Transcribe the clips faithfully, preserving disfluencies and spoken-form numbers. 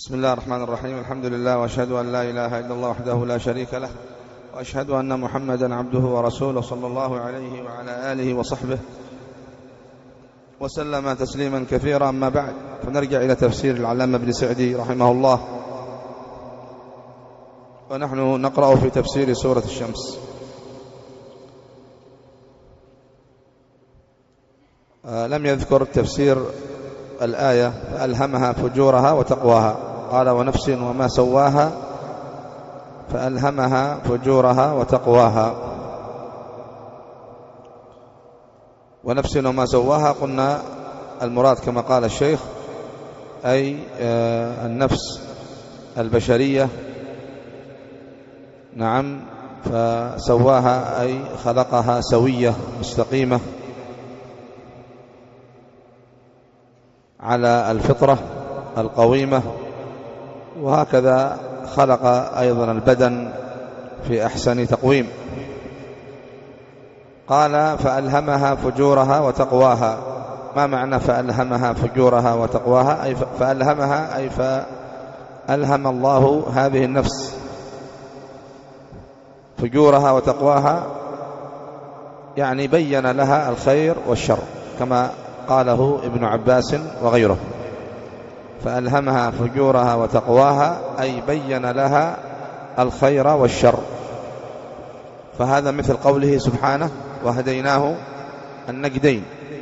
بسم الله الرحمن الرحيم. الحمد لله، وأشهد أن لا إله إلا الله وحده لا شريك له، وأشهد أن محمدا عبده ورسوله صلى الله عليه وعلى آله وصحبه وسلم تسليما كثيرا. أما بعد، فنرجع إلى تفسير العلامة ابن سعدي رحمه الله، ونحن نقرأ في تفسير سورة الشمس. لم يذكر تفسير الآية فألهمها فجورها وتقواها، قال ونفس وما سواها فألهمها فجورها وتقواها. ونفس وما سواها قلنا المراد كما قال الشيخ أي النفس البشرية، نعم، فسواها أي خلقها سوية مستقيمة على الفطرة القويمة، وهكذا خلق أيضا البدن في أحسن تقويم. قال فألهمها فجورها وتقواها. ما معنى فألهمها فجورها وتقواها؟ أي فألهمها أي فألهم الله هذه النفس فجورها وتقواها، يعني بين لها الخير والشر كما قاله ابن عباس وغيره. فألهمها فجورها وتقواها أي بين لها الخير والشر. فهذا مثل قوله سبحانه وهديناه النجدين،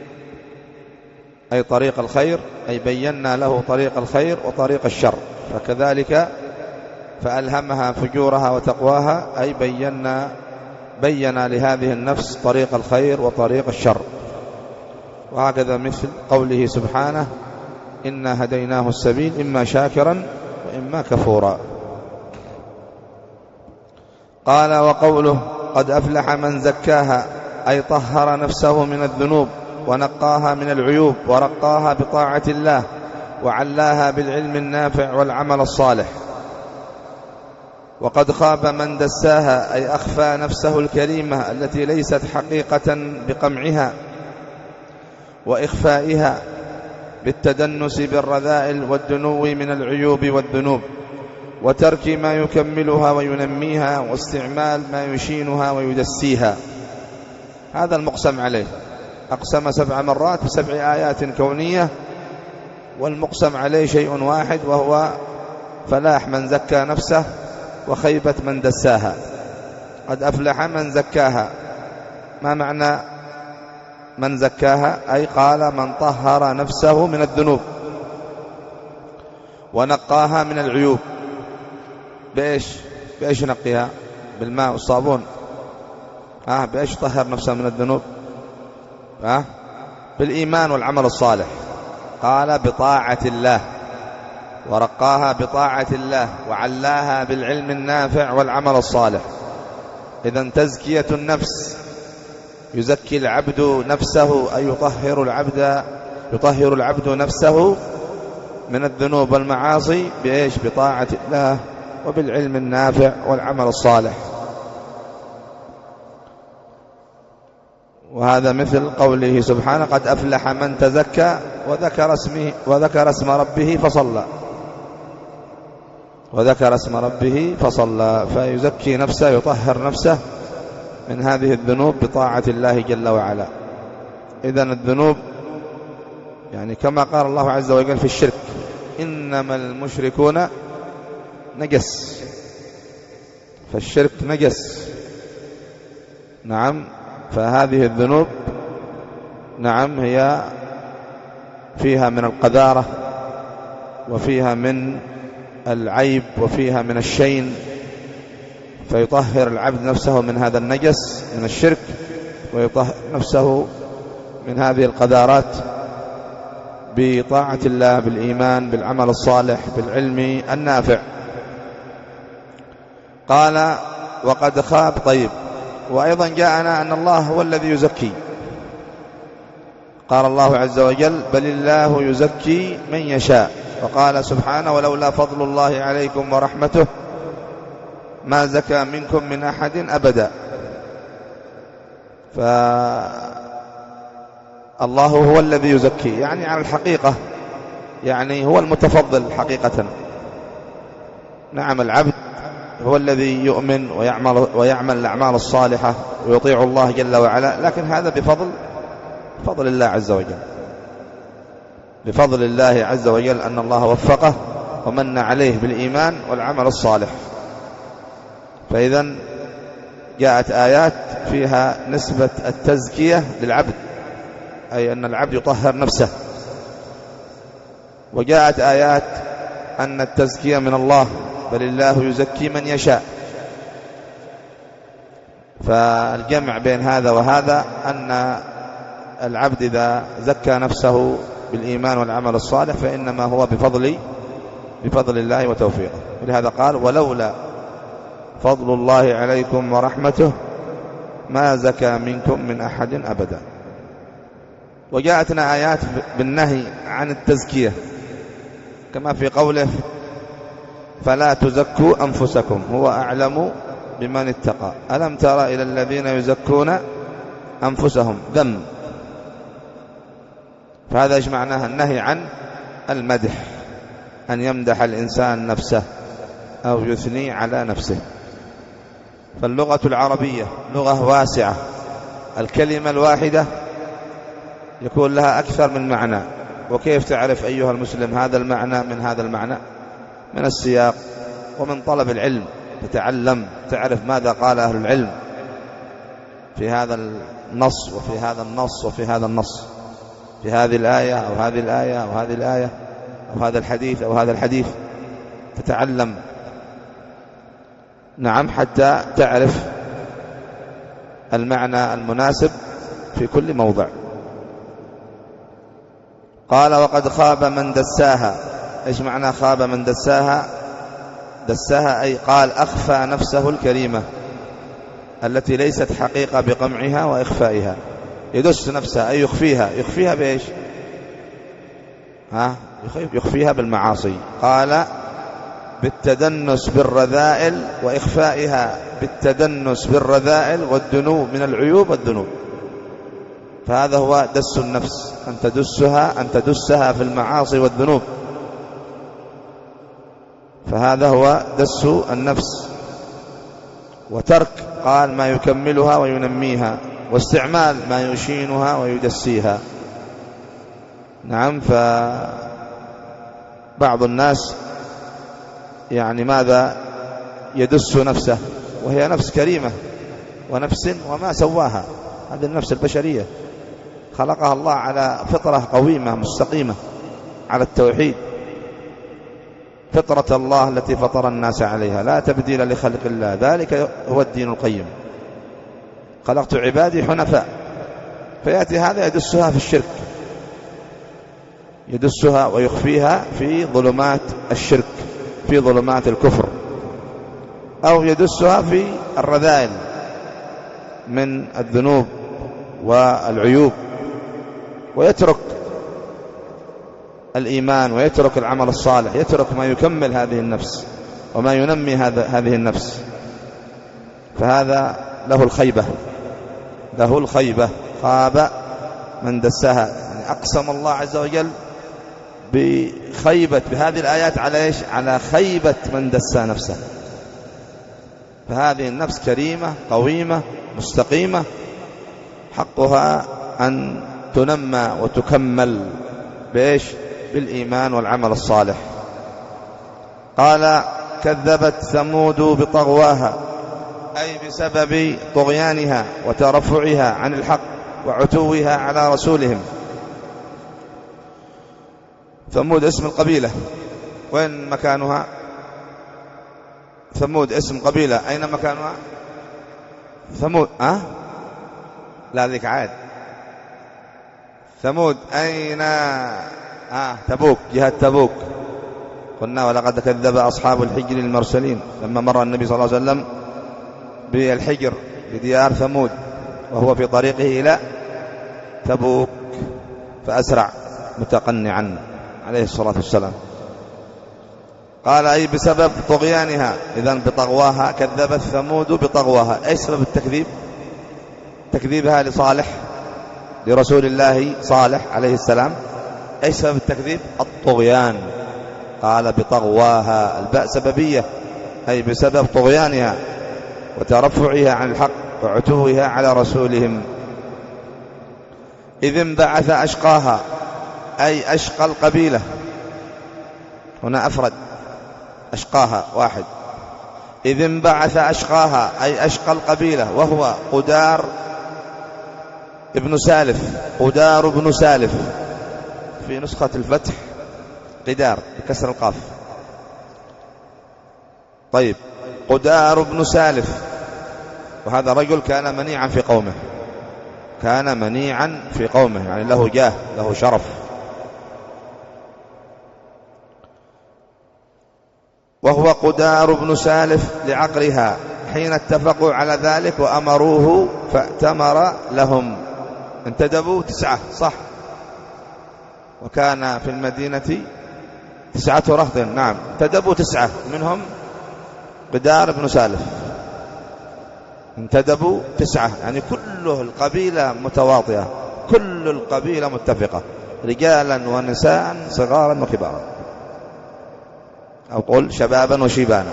أي طريق الخير، أي بينا له طريق الخير وطريق الشر. فكذلك فألهمها فجورها وتقواها أي بينا بينا لهذه النفس طريق الخير وطريق الشر. وهكذا مثل قوله سبحانه إنا هديناه السبيل إما شاكرا وإما كفورا. قال وقوله قد أفلح من زكاها أي طهر نفسه من الذنوب ونقاها من العيوب ورقاها بطاعة الله وعلاها بالعلم النافع والعمل الصالح. وقد خاب من دساها أي أخفى نفسه الكريمة التي ليست حقيقة بقمعها وإخفائها بالتدنس بالرذائل والدنو من العيوب والذنوب، وترك ما يكملها وينميها، واستعمال ما يشينها ويدسيها. هذا المقسم عليه. أقسم سبع مرات بسبع آيات كونية، والمقسم عليه شيء واحد، وهو فلاح من زكى نفسه وخيبة من دساها. قد أفلح من زكاها. ما معنى من زكاها؟ أي قال من طهر نفسه من الذنوب ونقاها من العيوب. بإيش بإيش نقيها؟ بالماء والصابون. آه بإيش طهر نفسه من الذنوب؟ آه بالإيمان والعمل الصالح. قال بطاعة الله، ورقاها بطاعة الله، وعلاها بالعلم النافع والعمل الصالح. إذن تزكية النفس، يزكي العبد نفسه أي يطهر العبد يطهر العبد نفسه من الذنوب والمعاصي بإيش؟ بطاعة الله وبالعلم النافع والعمل الصالح. وهذا مثل قوله سبحانه قد أفلح من تزكى وذكر اسمه وذكر اسم ربه فصلى وذكر اسم ربه فصلى. فيزكي نفسه، يطهر نفسه من هذه الذنوب بطاعة الله جل وعلا. إذن الذنوب يعني كما قال الله عز وجل في الشرك إنما المشركون نجس، فالشرك نجس. نعم، فهذه الذنوب نعم هي فيها من القذارة، وفيها من العيب، وفيها من الشين. فيطهر العبد نفسه من هذا النجس من الشرك، ويطهر نفسه من هذه القذارات بطاعة الله، بالإيمان، بالعمل الصالح، بالعلم النافع. قال وقد خاب. طيب، وأيضا جاءنا أن الله هو الذي يزكي. قال الله عز وجل بل الله يزكي من يشاء. وقال سبحانه ولولا فضل الله عليكم ورحمته ما زكى منكم من أحد أبدا. فالله هو الذي يزكي، يعني على الحقيقة، يعني هو المتفضل حقيقة. نعم العبد هو الذي يؤمن ويعمل, ويعمل الأعمال الصالحة ويطيع الله جل وعلا، لكن هذا بفضل بفضل الله عز وجل، بفضل الله عز وجل أن الله وفقه ومن عليه بالإيمان والعمل الصالح. فإذا جاءت آيات فيها نسبة التزكية للعبد، أي أن العبد يطهر نفسه، وجاءت آيات أن التزكية من الله، بل الله يزكي من يشاء. فالجمع بين هذا وهذا أن العبد إذا زكى نفسه بالإيمان والعمل الصالح فإنما هو بفضل بفضل الله وتوفيقه. ولهذا قال ولولا فضل الله عليكم ورحمته ما زكى منكم من أحد أبدا. وجاءتنا آيات بالنهي عن التزكية كما في قوله فلا تزكوا أنفسكم هو أعلم بمن اتقى ألم تر إلى الذين يزكون أنفسهم ذم. فهذا إيش معناها؟ النهي عن المدح، أن يمدح الإنسان نفسه أو يثني على نفسه. فاللغة العربية لغة واسعة، الكلمة الواحدة يكون لها أكثر من معنى. وكيف تعرف أيها المسلم هذا المعنى من هذا المعنى؟ من السياق ومن طلب العلم، تتعلم تعرف ماذا قال أهل العلم في هذا النص وفي هذا النص وفي هذا النص، في هذه الآية أو هذه الآية أو هذه الآية أو هذا الحديث أو هذا الحديث، تتعلم نعم حتى تعرف المعنى المناسب في كل موضع. قال وقد خاب من دساها. إيش معنى خاب من دساها؟ دساها أي قال أخفى نفسه الكريمة التي ليست حقيقة بقمعها وإخفائها. يدس نفسها أي يخفيها. يخفيها بإيش؟ ها؟ يخفيها بالمعاصي. قال بالتدنس بالرذائل وإخفائها بالتدنس بالرذائل والدنو من العيوب والذنوب. فهذا هو دس النفس، أن تدسها أن تدسها في المعاصي والذنوب، فهذا هو دس النفس. وترك قال ما يكملها وينميها، واستعمال ما يشينها ويدسيها. نعم. فبعض الناس يعني ماذا يدس نفسه وهي نفس كريمة ونفس وما سواها. هذه النفس البشرية خلقها الله على فطرة قويمة مستقيمة على التوحيد، فطرة الله التي فطر الناس عليها لا تبديل لخلق الله، ذلك هو الدين القيم. خلقت عبادي حنفاء. فيأتي هذا يدسها في الشرك، يدسها ويخفيها في ظلمات الشرك، في ظلمات الكفر، أو يدسها في الرذائل من الذنوب والعيوب، ويترك الإيمان ويترك العمل الصالح، يترك ما يكمل هذه النفس وما ينمي هذه النفس. فهذا له الخيبة، له الخيبة. خاب من دسها، يعني أقسم الله عز وجل بخيبة بهذه الآيات على إيش؟ على خيبة من دسى نفسه. فهذه النفس كريمة قويمة مستقيمة، حقها أن تنمى وتكمل بإيش؟ بالإيمان والعمل الصالح. قال كذبت ثمود بطغواها، أي بسبب طغيانها وترفعها عن الحق وعتوها على رسولهم. ثمود اسم القبيلة. وين مكانها؟ ثمود اسم قبيلة، أين مكانها؟ ثمود أه؟ لا ذيك عاد. ثمود أين؟ آه تبوك، جهة تبوك. قلنا ولقد كذب أصحاب الحجر المرسلين لما مر النبي صلى الله عليه وسلم بالحجر بديار ثمود وهو في طريقه إلى تبوك، فأسرع متقنعا عليه الصلاة والسلام. قال أي بسبب طغيانها، إذن بطغواها. كذبت ثمود بطغواها. أي سبب التكذيب؟ تكذيبها لصالح، لرسول الله صالح عليه السلام. أي سبب التكذيب؟ الطغيان، قال بطغواها، الباء سببية أي بسبب طغيانها وترفعها عن الحق وعتوها على رسولهم. إذ انبعث أشقاها أي أشقى القبيلة، هنا أفرد أشقاها واحد. إذ انبعث أشقاها أي أشقى القبيلة، وهو قدار ابن سالف، قدار ابن سالف، في نسخة الفتح قدار بكسر القاف. طيب، قدار ابن سالف، وهذا رجل كان منيعا في قومه، كان منيعا في قومه يعني له جاه له شرف. وهو قدار ابن سالف لعقرها حين اتفقوا على ذلك وأمروه فأتمر لهم. انتدبوا تسعة صح، وكان في المدينة تسعة رهط، نعم انتدبوا تسعة منهم قدار ابن سالف، انتدبوا تسعة يعني كل القبيلة متواطئة، كل القبيلة متفقة، رجالا ونساء صغارا وكبارا، أو قل شبابا وشيبانا،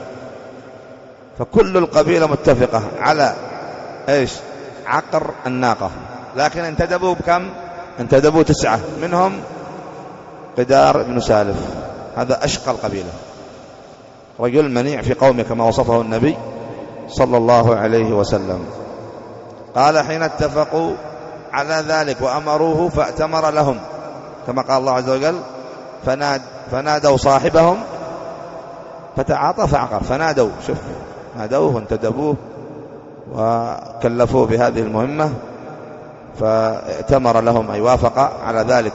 فكل القبيلة متفقة على إيش؟ عقر الناقة. لكن انتدبوا بكم؟ انتدبوا تسعة منهم قدار ابن سالف، هذا أشقى القبيلة، رجل منيع في قومه كما وصفه النبي صلى الله عليه وسلم. قال حين اتفقوا على ذلك وأمروه فأتمر لهم، كما قال الله عز وجل فناد فنادوا صاحبهم فتعاطى فعقر، فنادوا، شوف نادوه وانتدبوه وكلفوه بهذه المهمة فأتمر لهم أي وافق على ذلك.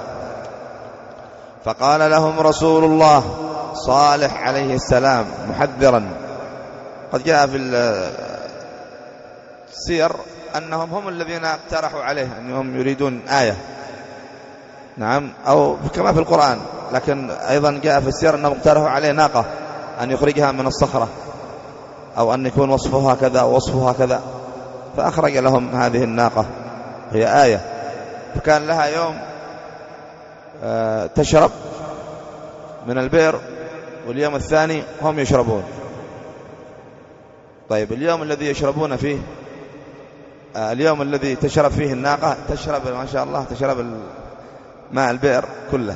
فقال لهم رسول الله صالح عليه السلام محذرا، قد جاء في السير أنهم هم الذين اقترحوا عليه أنهم يريدون آية، نعم، أو كما في القرآن، لكن أيضا جاء في السير أنهم اقترحوا عليه ناقة أن يخرجها من الصخرة، أو أن يكون وصفها كذا ووصفها كذا، فأخرج لهم هذه الناقة هي آية. فكان لها يوم تشرب من البئر، واليوم الثاني هم يشربون. طيب، اليوم الذي يشربون فيه، اليوم الذي تشرب فيه الناقة تشرب ما شاء الله تشرب ماء البئر كله،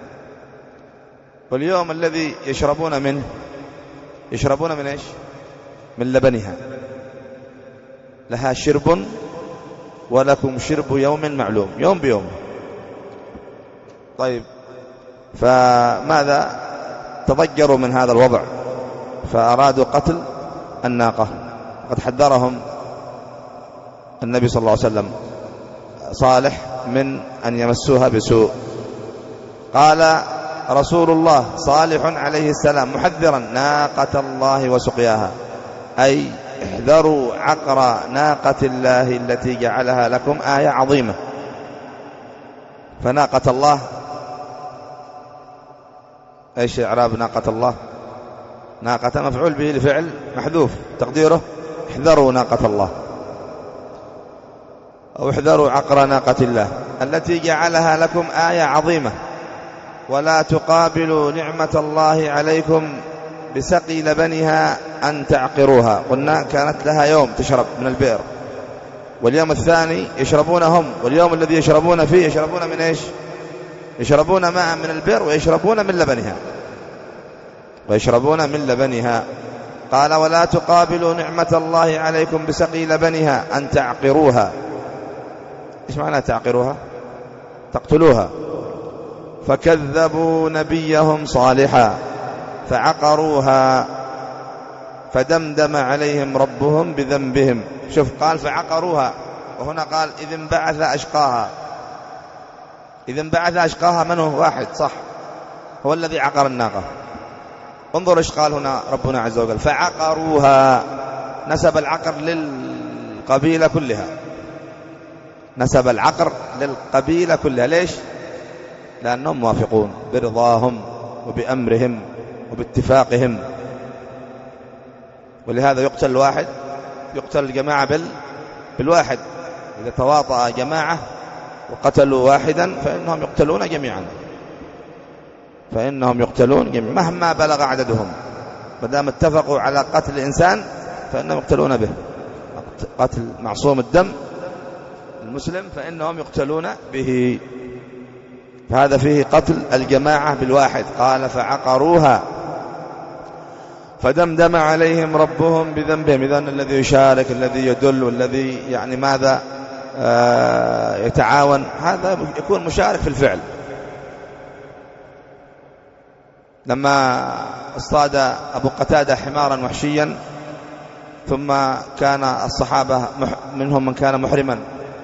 واليوم الذي يشربون منه يشربون من إيش؟ من لبنها، لها شرب ولكم شرب يوم معلوم، يوم بيوم. طيب، فماذا؟ تضجروا من هذا الوضع فأرادوا قتل الناقة. قد حذرهم النبي صلى الله عليه وسلم صالح من أن يمسوها بسوء. قال رسول الله صالح عليه السلام محذرا ناقة الله وسقياها، أي احذروا عقر ناقة الله التي جعلها لكم آية عظيمة. فناقة الله ايش اعراب ناقة الله؟ ناقة مفعول به لفعل محذوف، تقديره احذروا ناقة الله، أو احذروا عقر ناقة الله التي جعلها لكم آية عظيمة، ولا تقابلوا نعمة الله عليكم بسقي لبنها أن تعقروها. قلنا كانت لها يوم تشرب من البئر، واليوم الثاني يشربون هم، واليوم الذي يشربون فيه يشربون من إيش؟ يشربون ماء من البئر ويشربون من لبنها ويشربون من لبنها. قال ولا تقابلوا نعمة الله عليكم بسقي لبنها أن تعقروها. إيش معنى تعقروها؟ تقتلوها. فكذبوا نبيهم صالحا فعقروها فدمدم عليهم ربهم بذنبهم. شوف، قال فعقروها، وهنا قال إذ انبعث أشقاها. إذ انبعث أشقاها من هو؟ واحد صح، هو الذي عقر الناقة. انظر إيش قال هنا ربنا عز وجل فعقروها، نسب العقر للقبيلة كلها، نسب العقر للقبيلة كلها. ليش؟ لأنهم موافقون برضاهم وبأمرهم وباتفاقهم، ولهذا يقتل الواحد، يقتل الجماعة بال... بالواحد. إذا تواطأ جماعة وقتلوا واحدا فإنهم يقتلون جميعا. فإنهم يقتلون جميعا مهما بلغ عددهم، ما دام اتفقوا على قتل الإنسان فإنهم يقتلون به. قتل معصوم الدم المسلم فإنهم يقتلون به. فهذا فيه قتل الجماعة بالواحد. قال فعقروها فدمدم عليهم ربهم بذنبهم. إذن الذي يشارك، الذي يدل، والذي يعني ماذا آه يتعاون، هذا يكون مشارك في الفعل. لما اصطاد أبو قتادة حمارا وحشيا، ثم كان الصحابة منهم من كان محرما،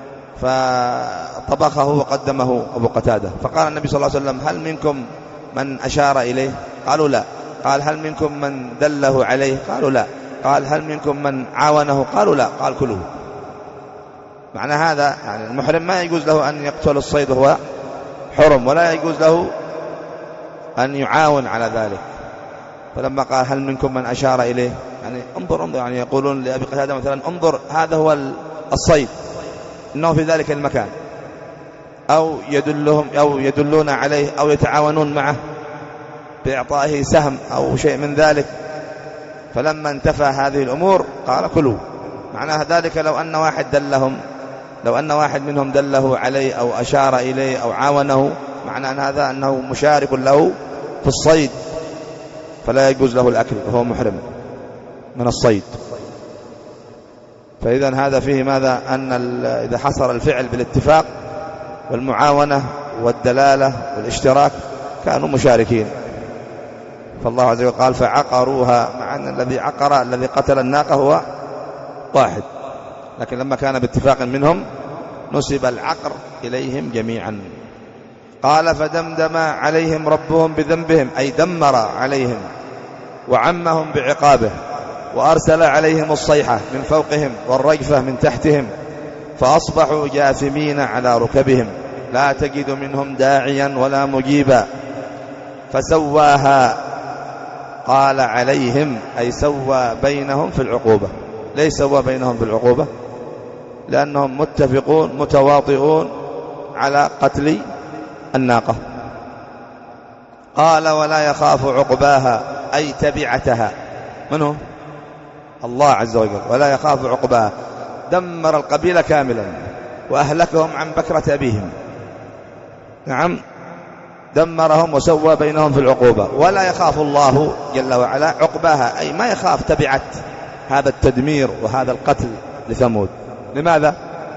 فطبخه وقدمه أبو قتادة، فقال النبي صلى الله عليه وسلم هل منكم من أشار إليه؟ قالوا لا. قال هل منكم من دله عليه؟ قالوا لا. قال هل منكم من عاونه؟ قالوا لا. قال كلوا. معنى هذا يعني المحرم ما يجوز له أن يقتل الصيد وهو حرم، ولا يجوز له أن يعاون على ذلك. فلما قال هل منكم من أشار إليه، يعني انظر انظر يعني يقولون لأبي قتادة مثلا انظر هذا هو الصيد، إنه في ذلك المكان، أو يدلهم أو يدلون عليه أو يتعاونون معه بإعطائه سهم أو شيء من ذلك. فلما انتفى هذه الأمور قال كلوا. معناها ذلك لو أن واحد دلهم، لو أن واحد منهم دله عليه أو أشار إليه أو عاونه، معنى أن هذا أنه مشارك له في الصيد، فلا يجوز له الأكل وهو محرم من الصيد. فإذا هذا فيه ماذا؟ أن إذا حصل الفعل بالاتفاق والمعاونة والدلالة والاشتراك كانوا مشاركين. فالله عز وجل قال فعقروها، مع أن الذي عقر الذي قتل الناقة هو واحد، لكن لما كان باتفاق منهم نسب العقر إليهم جميعا. قال فدمدم عليهم ربهم بذنبهم، أي دمر عليهم وعمهم بعقابه، وأرسل عليهم الصيحة من فوقهم والرجفة من تحتهم، فأصبحوا جاثمين على ركبهم لا تجد منهم داعيا ولا مجيبا. فسواها، قال عليهم أي سوى بينهم في العقوبة. ليس سوى بينهم في العقوبة لأنهم متفقون متواطئون على قتل الناقة. قال ولا يخاف عقباها، أي تبعتها. من هو؟ الله عز وجل. ولا يخاف عقباها، دمر القبيلة كاملا وأهلكهم عن بكرة أبيهم. نعم، دمرهم وسوى بينهم في العقوبة. ولا يخاف الله جل وعلا عقباها، أي ما يخاف تبعت هذا التدمير وهذا القتل لثمود. لماذا؟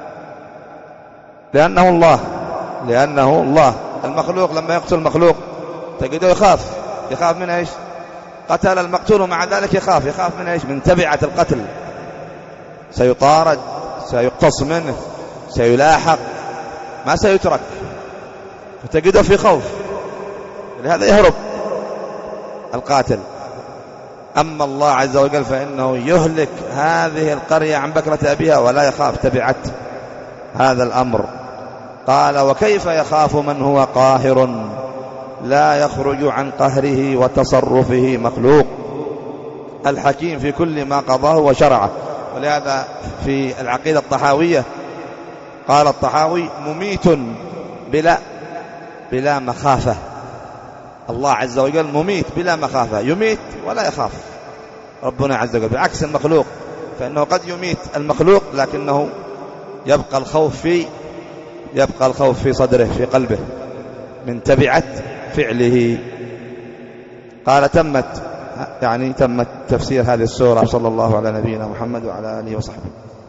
لأنه الله، لأنه الله. المخلوق لما يقتل المخلوق تجده يخاف. يخاف من إيش؟ قتل المقتول ومع ذلك يخاف. يخاف من إيش؟ من تبعة القتل، سيطارد، سيقتص منه، سيلاحق، ما سيترك، فتجده في خوف، لهذا يهرب القاتل. أما الله عز وجل فإنه يهلك هذه القرية عن بكرة أبيها ولا يخاف تبعة هذا الأمر. قال وكيف يخاف من هو قاهر لا يخرج عن قهره وتصرفه مخلوق، الحكيم في كل ما قضاه وشرعه. ولهذا في العقيدة الطحاوية قال الطحاوي مميت بلا بلا مخافة. الله عز وجل مميت بلا مخافة، يميت ولا يخاف ربنا عز وجل، بعكس المخلوق فإنه قد يميت المخلوق لكنه يبقى الخوف في يبقى الخوف في صدره في قلبه من تبعة فعله. قال تمت يعني تمت تفسير هذه السورة. صلى الله على نبينا محمد وعلى آله وصحبه.